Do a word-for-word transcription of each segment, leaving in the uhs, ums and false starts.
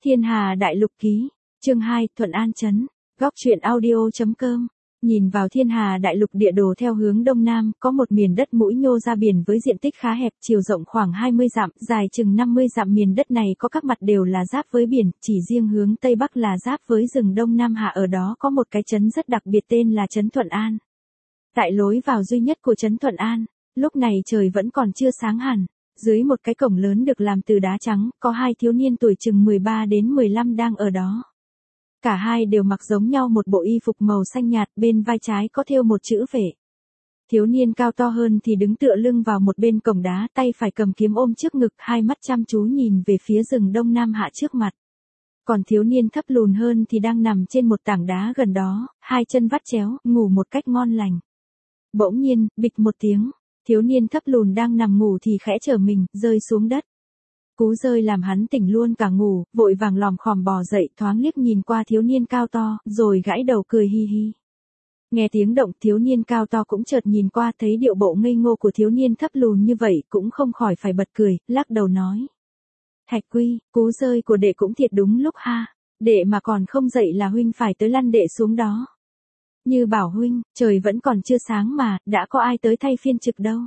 Thiên Hà Đại Lục ký, chương hai, Thuận An trấn, góc truyện audio.com. Nhìn vào Thiên Hà Đại Lục địa đồ theo hướng đông nam, có một miền đất mũi nhô ra biển với diện tích khá hẹp, chiều rộng khoảng hai mươi dặm, dài chừng năm mươi dặm. Miền đất này có các mặt đều là giáp với biển, chỉ riêng hướng tây bắc là giáp với rừng Đông Nam Hạ. Ở đó có một cái trấn rất đặc biệt tên là trấn Thuận An. Tại lối vào duy nhất của trấn Thuận An, lúc này trời vẫn còn chưa sáng hẳn. Dưới một cái cổng lớn được làm từ đá trắng, có hai thiếu niên tuổi chừng mười ba đến mười lăm đang ở đó. Cả hai đều mặc giống nhau một bộ y phục màu xanh nhạt, bên vai trái có thêu một chữ vệ. Thiếu niên cao to hơn thì đứng tựa lưng vào một bên cổng đá, tay phải cầm kiếm ôm trước ngực, hai mắt chăm chú nhìn về phía rừng Đông Nam Hạ trước mặt. Còn thiếu niên thấp lùn hơn thì đang nằm trên một tảng đá gần đó, hai chân vắt chéo, ngủ một cách ngon lành. Bỗng nhiên, bịch một tiếng, thiếu niên thấp lùn đang nằm ngủ thì khẽ trở mình, rơi xuống đất. Cú rơi làm hắn tỉnh luôn cả ngủ, vội vàng lòm khòm bò dậy, thoáng liếc nhìn qua thiếu niên cao to, rồi gãi đầu cười hi hi. Nghe tiếng động, thiếu niên cao to cũng chợt nhìn qua, thấy điệu bộ ngây ngô của thiếu niên thấp lùn như vậy, cũng không khỏi phải bật cười, lắc đầu nói: Thạch Quy, cú rơi của đệ cũng thiệt đúng lúc ha, đệ mà còn không dậy là huynh phải tới lăn đệ xuống đó. Như bảo huynh, trời vẫn còn chưa sáng mà, đã có ai tới thay phiên trực đâu.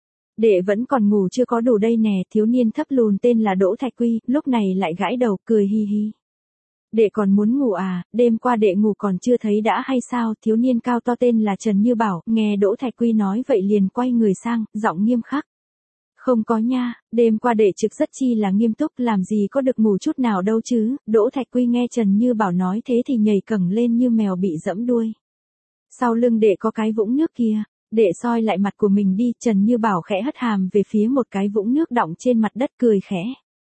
Đệ vẫn còn ngủ chưa có đủ đây nè. Thiếu niên thấp lùn tên là Đỗ Thạch Quy, lúc này lại gãi đầu, cười hi hi. Đệ còn muốn ngủ à, đêm qua đệ ngủ còn chưa thấy đã hay sao? Thiếu niên cao to tên là Trần Như Bảo, nghe Đỗ Thạch Quy nói vậy liền quay người sang, giọng nghiêm khắc. Không có nha, đêm qua đệ trực rất chi là nghiêm túc, làm gì có được ngủ chút nào đâu chứ. Đỗ Thạch Quy nghe Trần Như Bảo nói thế thì nhảy cẳng lên như mèo bị giẫm đuôi. Sau lưng đệ có cái vũng nước kia. Đệ soi lại mặt của mình đi. Trần Như Bảo khẽ hất hàm về phía một cái vũng nước đọng trên mặt đất, cười khẽ.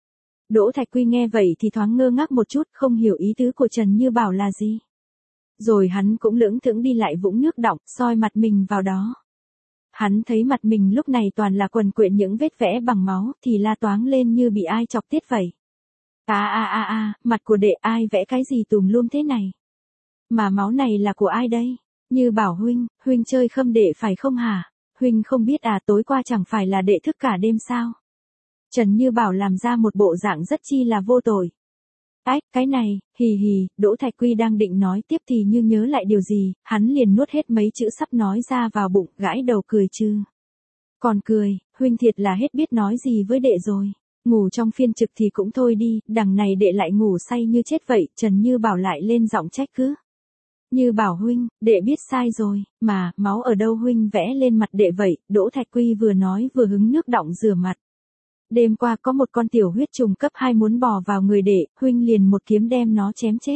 Đỗ Thạch Quy nghe vậy thì thoáng ngơ ngác một chút, không hiểu ý tứ của Trần Như Bảo là gì. Rồi hắn cũng lững thững đi lại vũng nước đọng, soi mặt mình vào đó. Hắn thấy mặt mình lúc này toàn là quần quện những vết vẽ bằng máu, thì la toáng lên như bị ai chọc tiết vậy. À à à à, mặt của đệ ai vẽ cái gì tùm lum thế này? Mà máu này là của ai đây? Như Bảo huynh, huynh chơi khâm đệ phải không hả? Huynh không biết à, tối qua chẳng phải là đệ thức cả đêm sao? Trần Như Bảo làm ra một bộ dạng rất chi là vô tội. Ách, cái này, hì hì. Đỗ Thạch Quy đang định nói tiếp thì như nhớ lại điều gì, hắn liền nuốt hết mấy chữ sắp nói ra vào bụng, gãi đầu cười trừ. Còn cười, huynh thiệt là hết biết nói gì với đệ rồi. Ngủ trong phiên trực thì cũng thôi đi, đằng này đệ lại ngủ say như chết vậy. Trần Như Bảo lại lên giọng trách cứ. Như Bảo huynh, đệ biết sai rồi, mà, máu ở đâu huynh vẽ lên mặt đệ vậy? Đỗ Thạch Quy vừa nói vừa hứng nước đọng rửa mặt. Đêm qua có một con tiểu huyết trùng cấp hai muốn bò vào người đệ, huynh liền một kiếm đem nó chém chết.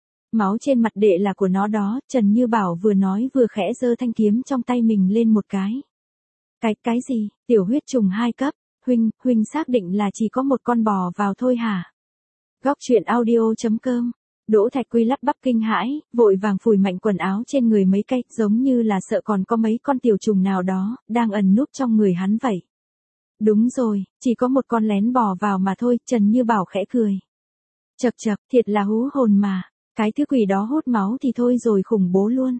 Máu trên mặt đệ là của nó đó. Trần Như Bảo vừa nói vừa khẽ giơ thanh kiếm trong tay mình lên một cái. Cái, cái gì? Tiểu huyết trùng hai cấp? Huynh, huynh xác định là chỉ có một con bò vào thôi hả? Góc truyện audio.com. Đỗ Thạch Quy lắp bắp kinh hãi, vội vàng phủi mạnh quần áo trên người mấy cái, giống như là sợ còn có mấy con tiểu trùng nào đó, đang ẩn núp trong người hắn vậy. Đúng rồi, chỉ có một con lén bò vào mà thôi. Trần Như Bảo khẽ cười. Chậc chậc, thiệt là hú hồn mà, cái thứ quỷ đó hút máu thì thôi rồi khủng bố luôn.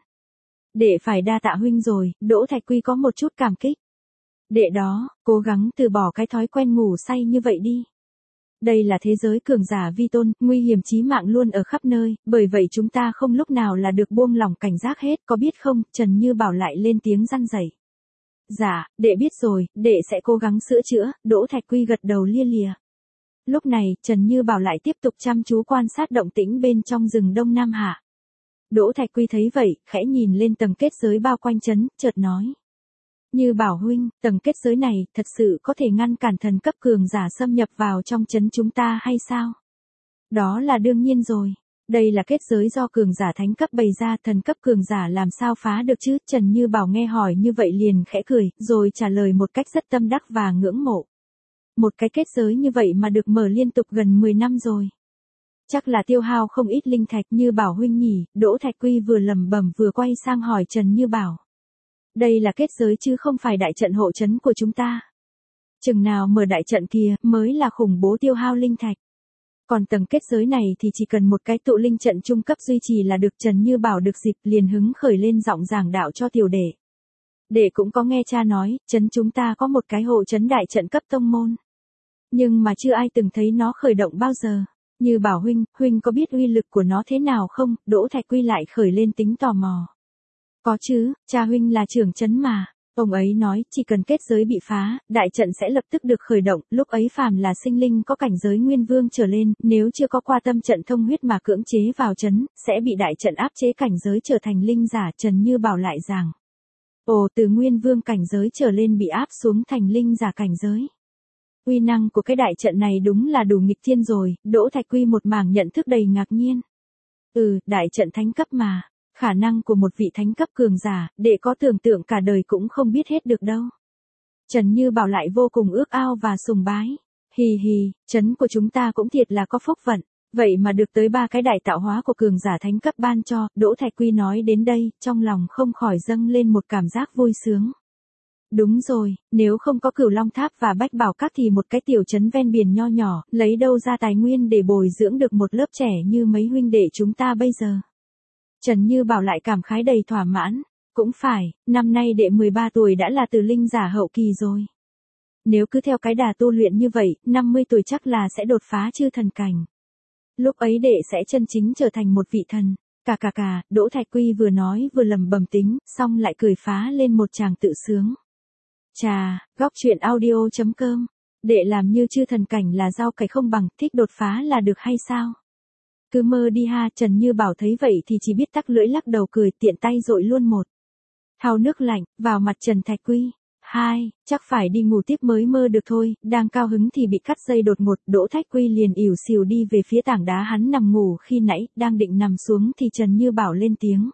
Đệ phải đa tạ huynh rồi. Đỗ Thạch Quy có một chút cảm kích. Đệ đó, cố gắng từ bỏ cái thói quen ngủ say như vậy đi. Đây là thế giới cường giả vi tôn, nguy hiểm chí mạng luôn ở khắp nơi, bởi vậy chúng ta không lúc nào là được buông lỏng cảnh giác hết, có biết không? Trần Như Bảo lại lên tiếng răn dạy. Dạ, đệ biết rồi, đệ sẽ cố gắng sửa chữa. Đỗ Thạch Quy gật đầu lia lịa. Lúc này, Trần Như Bảo lại tiếp tục chăm chú quan sát động tĩnh bên trong rừng Đông Nam Hạ. Đỗ Thạch Quy thấy vậy, khẽ nhìn lên tầng kết giới bao quanh trấn, chợt nói. Như Bảo huynh, tầng kết giới này thật sự có thể ngăn cản thần cấp cường giả xâm nhập vào trong trấn chúng ta hay sao? Đó là đương nhiên rồi. Đây là kết giới do cường giả thánh cấp bày ra, thần cấp cường giả làm sao phá được chứ? Trần Như Bảo nghe hỏi như vậy liền khẽ cười, rồi trả lời một cách rất tâm đắc và ngưỡng mộ. Một cái kết giới như vậy mà được mở liên tục gần mười năm rồi. Chắc là tiêu hao không ít linh thạch. Như Bảo huynh nhỉ? Đỗ Thạch Quy vừa lẩm bẩm vừa quay sang hỏi Trần Như Bảo. Đây là kết giới chứ không phải đại trận hộ trấn của chúng ta. Chừng nào mở đại trận kia mới là khủng bố tiêu hao linh thạch. Còn tầng kết giới này thì chỉ cần một cái tụ linh trận trung cấp duy trì là được. Trần Như Bảo được dịp liền hứng khởi lên giọng giảng đạo cho tiểu đệ. Đệ cũng có nghe cha nói, trấn chúng ta có một cái hộ trấn đại trận cấp tông môn. Nhưng mà chưa ai từng thấy nó khởi động bao giờ. Như Bảo huynh, huynh có biết uy lực của nó thế nào không? Đỗ Thạch Quy lại khởi lên tính tò mò. Có chứ, cha huynh là trưởng trấn mà. Ông ấy nói, chỉ cần kết giới bị phá, đại trận sẽ lập tức được khởi động, lúc ấy phàm là sinh linh có cảnh giới nguyên vương trở lên, nếu chưa có qua tâm trận thông huyết mà cưỡng chế vào trấn, sẽ bị đại trận áp chế cảnh giới trở thành linh giả. Trần Như Bảo lại rằng, ồ, từ nguyên vương cảnh giới trở lên bị áp xuống thành linh giả cảnh giới. Uy năng của cái đại trận này đúng là đủ nghịch thiên rồi. Đỗ Thạch Quy một mảng nhận thức đầy ngạc nhiên. Ừ, đại trận thánh cấp mà. Khả năng của một vị thánh cấp cường giả, để có tưởng tượng cả đời cũng không biết hết được đâu. Trần Như Bảo lại vô cùng ước ao và sùng bái. Hì hì, trấn của chúng ta cũng thiệt là có phúc vận. Vậy mà được tới ba cái đại tạo hóa của cường giả thánh cấp ban cho. Đỗ Thạch Quy nói đến đây, trong lòng không khỏi dâng lên một cảm giác vui sướng. Đúng rồi, nếu không có Cửu Long Tháp và Bách Bảo Các thì một cái tiểu trấn ven biển nho nhỏ, lấy đâu ra tài nguyên để bồi dưỡng được một lớp trẻ như mấy huynh đệ chúng ta bây giờ. Trần Như Bảo lại cảm khái đầy thỏa mãn. Cũng phải, năm nay đệ mười ba tuổi đã là từ linh giả hậu kỳ rồi. Nếu cứ theo cái đà tu luyện như vậy, năm mươi tuổi chắc là sẽ đột phá chư thần cảnh. Lúc ấy đệ sẽ chân chính trở thành một vị thần. Cà cà cà, Đỗ Thạch Quy vừa nói vừa lẩm bẩm tính, xong lại cười phá lên một tràng tự sướng. Chà, góc truyện audio chấm com. Đệ làm như chư thần cảnh là rau cải không bằng, thích đột phá là được hay sao? Cứ mơ đi ha. Trần Như Bảo thấy vậy thì chỉ biết tắc lưỡi lắc đầu cười, tiện tay dội luôn một thau nước lạnh vào mặt Trần Thạch Quy. Hai, chắc phải đi ngủ tiếp mới mơ được thôi. Đang cao hứng thì bị cắt dây đột ngột. Đỗ Thạch Quy liền ỉu xìu đi về phía tảng đá hắn nằm ngủ khi nãy. Đang định nằm xuống thì Trần Như Bảo lên tiếng.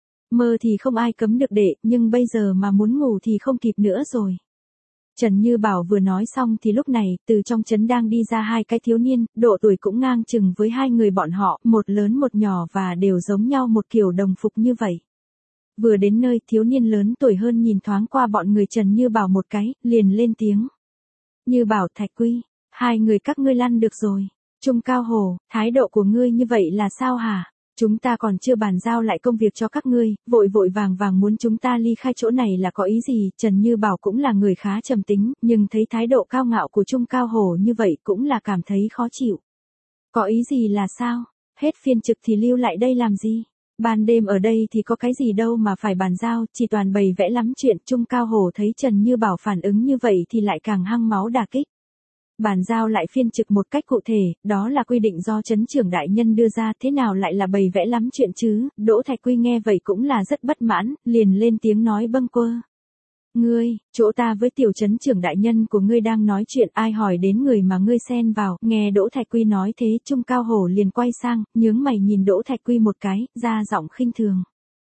Mơ thì không ai cấm được đệ, nhưng bây giờ mà muốn ngủ thì không kịp nữa rồi. Trần Như Bảo vừa nói xong thì lúc này, từ trong trấn đang đi ra hai cái thiếu niên, độ tuổi cũng ngang chừng với hai người bọn họ, một lớn một nhỏ và đều giống nhau một kiểu đồng phục như vậy. Vừa đến nơi, thiếu niên lớn tuổi hơn nhìn thoáng qua bọn người Trần Như Bảo một cái, liền lên tiếng. Như Bảo, Thạch Quy, hai người các ngươi lăn được rồi. Trung Cao Hổ, thái độ của ngươi như vậy là sao hả? Chúng ta còn chưa bàn giao lại công việc cho các ngươi, vội vội vàng vàng muốn chúng ta ly khai chỗ này là có ý gì? Trần Như Bảo cũng là người khá trầm tính, nhưng thấy thái độ cao ngạo của Trung Cao Hổ như vậy cũng là cảm thấy khó chịu. Có ý gì là sao? Hết phiên trực thì lưu lại đây làm gì? Ban đêm ở đây thì có cái gì đâu mà phải bàn giao, chỉ toàn bày vẽ lắm chuyện. Trung Cao Hổ thấy Trần Như Bảo phản ứng như vậy thì lại càng hăng máu đả kích. Bàn giao lại phiên trực một cách cụ thể, đó là quy định do trấn trưởng đại nhân đưa ra, thế nào lại là bày vẽ lắm chuyện chứ? Đỗ Thạch Quy nghe vậy cũng là rất bất mãn, liền lên tiếng nói bâng quơ. Ngươi, chỗ ta với tiểu trấn trưởng đại nhân của ngươi đang nói chuyện, ai hỏi đến người mà ngươi xen vào? Nghe Đỗ Thạch Quy nói thế, Trung Cao Hổ liền quay sang, nhướng mày nhìn Đỗ Thạch Quy một cái, ra giọng khinh thường.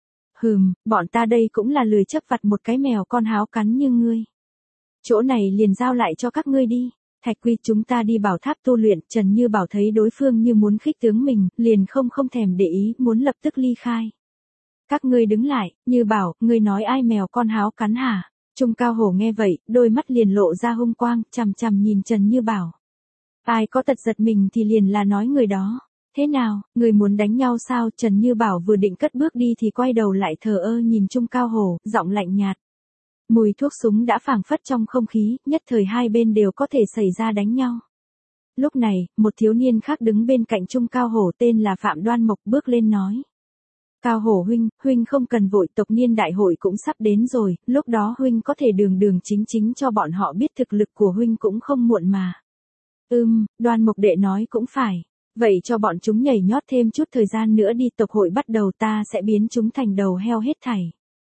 Hừm, bọn ta đây cũng là lười chấp vặt một cái mèo con háo cắn như ngươi. Chỗ này liền giao lại cho các ngươi đi. Thạch Quy, chúng ta đi Bảo Tháp tu luyện. Trần Như Bảo thấy đối phương như muốn khích tướng mình, liền không không thèm để ý, muốn lập tức ly khai. Các ngươi đứng lại. Như Bảo, ngươi nói ai mèo con háo cắn hả? Trung Cao Hổ nghe vậy, đôi mắt liền lộ ra hung quang, chằm chằm nhìn Trần Như Bảo. Ai có tật giật mình thì liền là nói người đó. Thế nào, người muốn đánh nhau sao? Trần Như Bảo vừa định cất bước đi thì quay đầu lại thờ ơ nhìn Trung Cao Hổ, giọng lạnh nhạt. Mùi thuốc súng đã phảng phất trong không khí, nhất thời hai bên đều có thể xảy ra đánh nhau. Lúc này, một thiếu niên khác đứng bên cạnh Trung Cao Hổ tên là Phạm Đoan Mộc bước lên nói. Cao Hổ huynh, huynh không cần vội, tộc niên đại hội cũng sắp đến rồi, lúc đó huynh có thể đường đường chính chính cho bọn họ biết thực lực của huynh cũng không muộn mà. Ừm, Đoan Mộc đệ nói cũng phải. Vậy cho bọn chúng nhảy nhót thêm chút thời gian nữa đi, tộc hội bắt đầu ta sẽ biến chúng thành đầu heo hết thảy.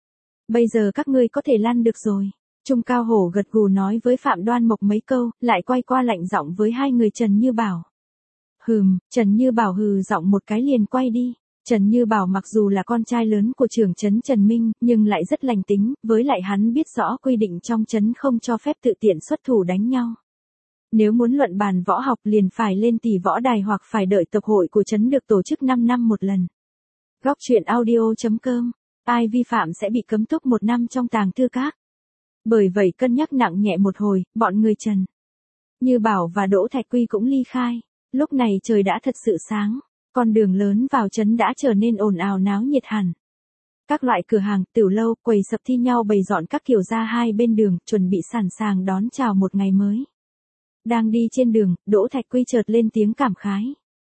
Bây giờ các ngươi có thể lăn được rồi. Trung Cao Hổ gật gù nói với Phạm Đoan Mộc mấy câu, lại quay qua lạnh giọng với hai người Trần Như Bảo. Hừm, Trần Như Bảo hừ giọng một cái liền quay đi. Trần Như Bảo mặc dù là con trai lớn của trưởng trấn Trần Minh, nhưng lại rất lành tính, với lại hắn biết rõ quy định trong trấn không cho phép tự tiện xuất thủ đánh nhau. Nếu muốn luận bàn võ học liền phải lên tỷ võ đài hoặc phải đợi tập hội của trấn được tổ chức năm năm một lần. Góc truyện audio chấm com. Ai vi phạm sẽ bị cấm túc một năm trong tàng thư các. Bởi vậy cân nhắc nặng nhẹ một hồi, bọn người Trần Như Bảo và Đỗ Thạch Quy cũng ly khai. Lúc này trời đã thật sự sáng, con đường lớn vào trấn đã trở nên ồn ào náo nhiệt hẳn. Các loại cửa hàng, tiểu lâu, quầy sập thi nhau bày dọn các kiểu ra hai bên đường, chuẩn bị sẵn sàng đón chào một ngày mới. Đang đi trên đường, Đỗ Thạch Quy chợt lên tiếng cảm khái.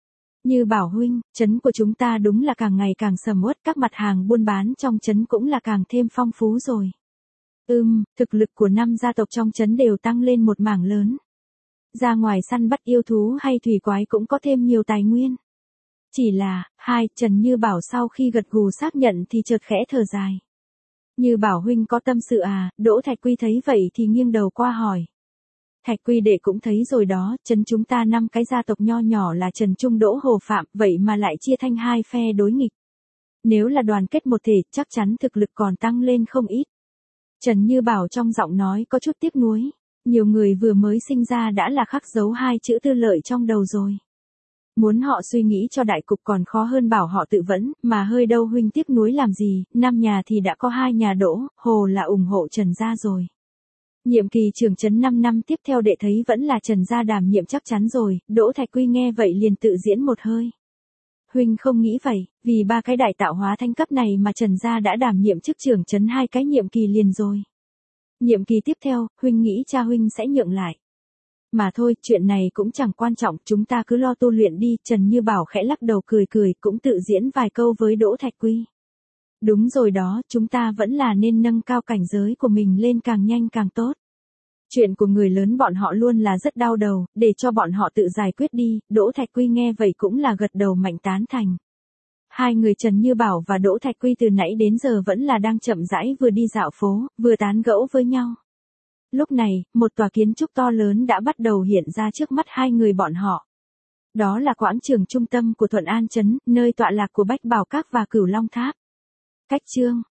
Như Bảo huynh, trấn của chúng ta đúng là càng ngày càng sầm uất, các mặt hàng buôn bán trong trấn cũng là càng thêm phong phú rồi. Ừm, thực lực của năm gia tộc trong trấn đều tăng lên một mảng lớn. Ra ngoài săn bắt yêu thú hay thủy quái cũng có thêm nhiều tài nguyên. Chỉ là, hai, Trần Như Bảo sau khi gật gù xác nhận thì chợt khẽ thở dài. Như Bảo huynh có tâm sự à? Đỗ Thạch Quy thấy vậy thì nghiêng đầu qua hỏi. Thạch Quy đệ cũng thấy rồi đó, trấn chúng ta năm cái gia tộc nho nhỏ là Trần Trung Đỗ Hồ Phạm, vậy mà lại chia thành hai phe đối nghịch. Nếu là đoàn kết một thể, chắc chắn thực lực còn tăng lên không ít. Trần Như Bảo trong giọng nói có chút tiếc nuối. Nhiều người vừa mới sinh ra đã là khắc dấu hai chữ tư lợi trong đầu rồi. Muốn họ suy nghĩ cho đại cục còn khó hơn bảo họ tự vấn, mà hơi đâu huynh tiếc nuối làm gì, năm nhà thì đã có hai nhà Đỗ, Hồ là ủng hộ Trần gia rồi. Nhiệm kỳ trưởng trấn năm năm tiếp theo đệ thấy vẫn là Trần gia đảm nhiệm chắc chắn rồi. Đỗ Thạch Quy nghe vậy liền tự diễn một hơi. Huynh không nghĩ vậy, vì ba cái đại tạo hóa thanh cấp này mà Trần gia đã đảm nhiệm chức trưởng trấn hai cái nhiệm kỳ liền rồi. Nhiệm kỳ tiếp theo, huynh nghĩ cha huynh sẽ nhượng lại. Mà thôi, chuyện này cũng chẳng quan trọng, chúng ta cứ lo tu luyện đi. Trần Như Bảo khẽ lắc đầu cười cười, cũng tự diễn vài câu với Đỗ Thạch Quy. Đúng rồi đó, chúng ta vẫn là nên nâng cao cảnh giới của mình lên càng nhanh càng tốt. Chuyện của người lớn bọn họ luôn là rất đau đầu, để cho bọn họ tự giải quyết đi. Đỗ Thạch Quy nghe vậy cũng là gật đầu mạnh tán thành. Hai người Trần Như Bảo và Đỗ Thạch Quy từ nãy đến giờ vẫn là đang chậm rãi vừa đi dạo phố, vừa tán gẫu với nhau. Lúc này, một tòa kiến trúc to lớn đã bắt đầu hiện ra trước mắt hai người bọn họ. Đó là quảng trường trung tâm của Thuận An Trấn, nơi tọa lạc của Bách Bảo Các và Cửu Long Tháp. Cách chương